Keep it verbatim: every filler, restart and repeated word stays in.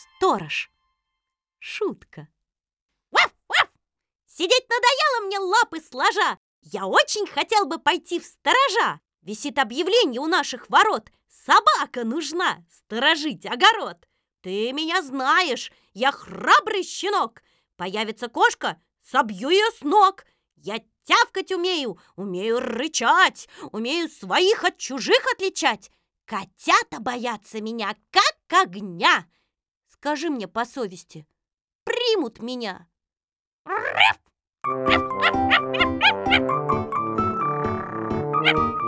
Сторож. Шутка. Ваф-ваф! Сидеть надоело мне, лапы сложа. Я очень хотел бы пойти в сторожа. Висит объявление у наших ворот: собака нужна сторожить огород. Ты меня знаешь, я храбрый щенок. Появится кошка, собью ее с ног. Я тявкать умею, умею рычать, умею своих от чужих отличать. Котята боятся меня, как огня. Скажи мне по совести, примут меня? Рэф!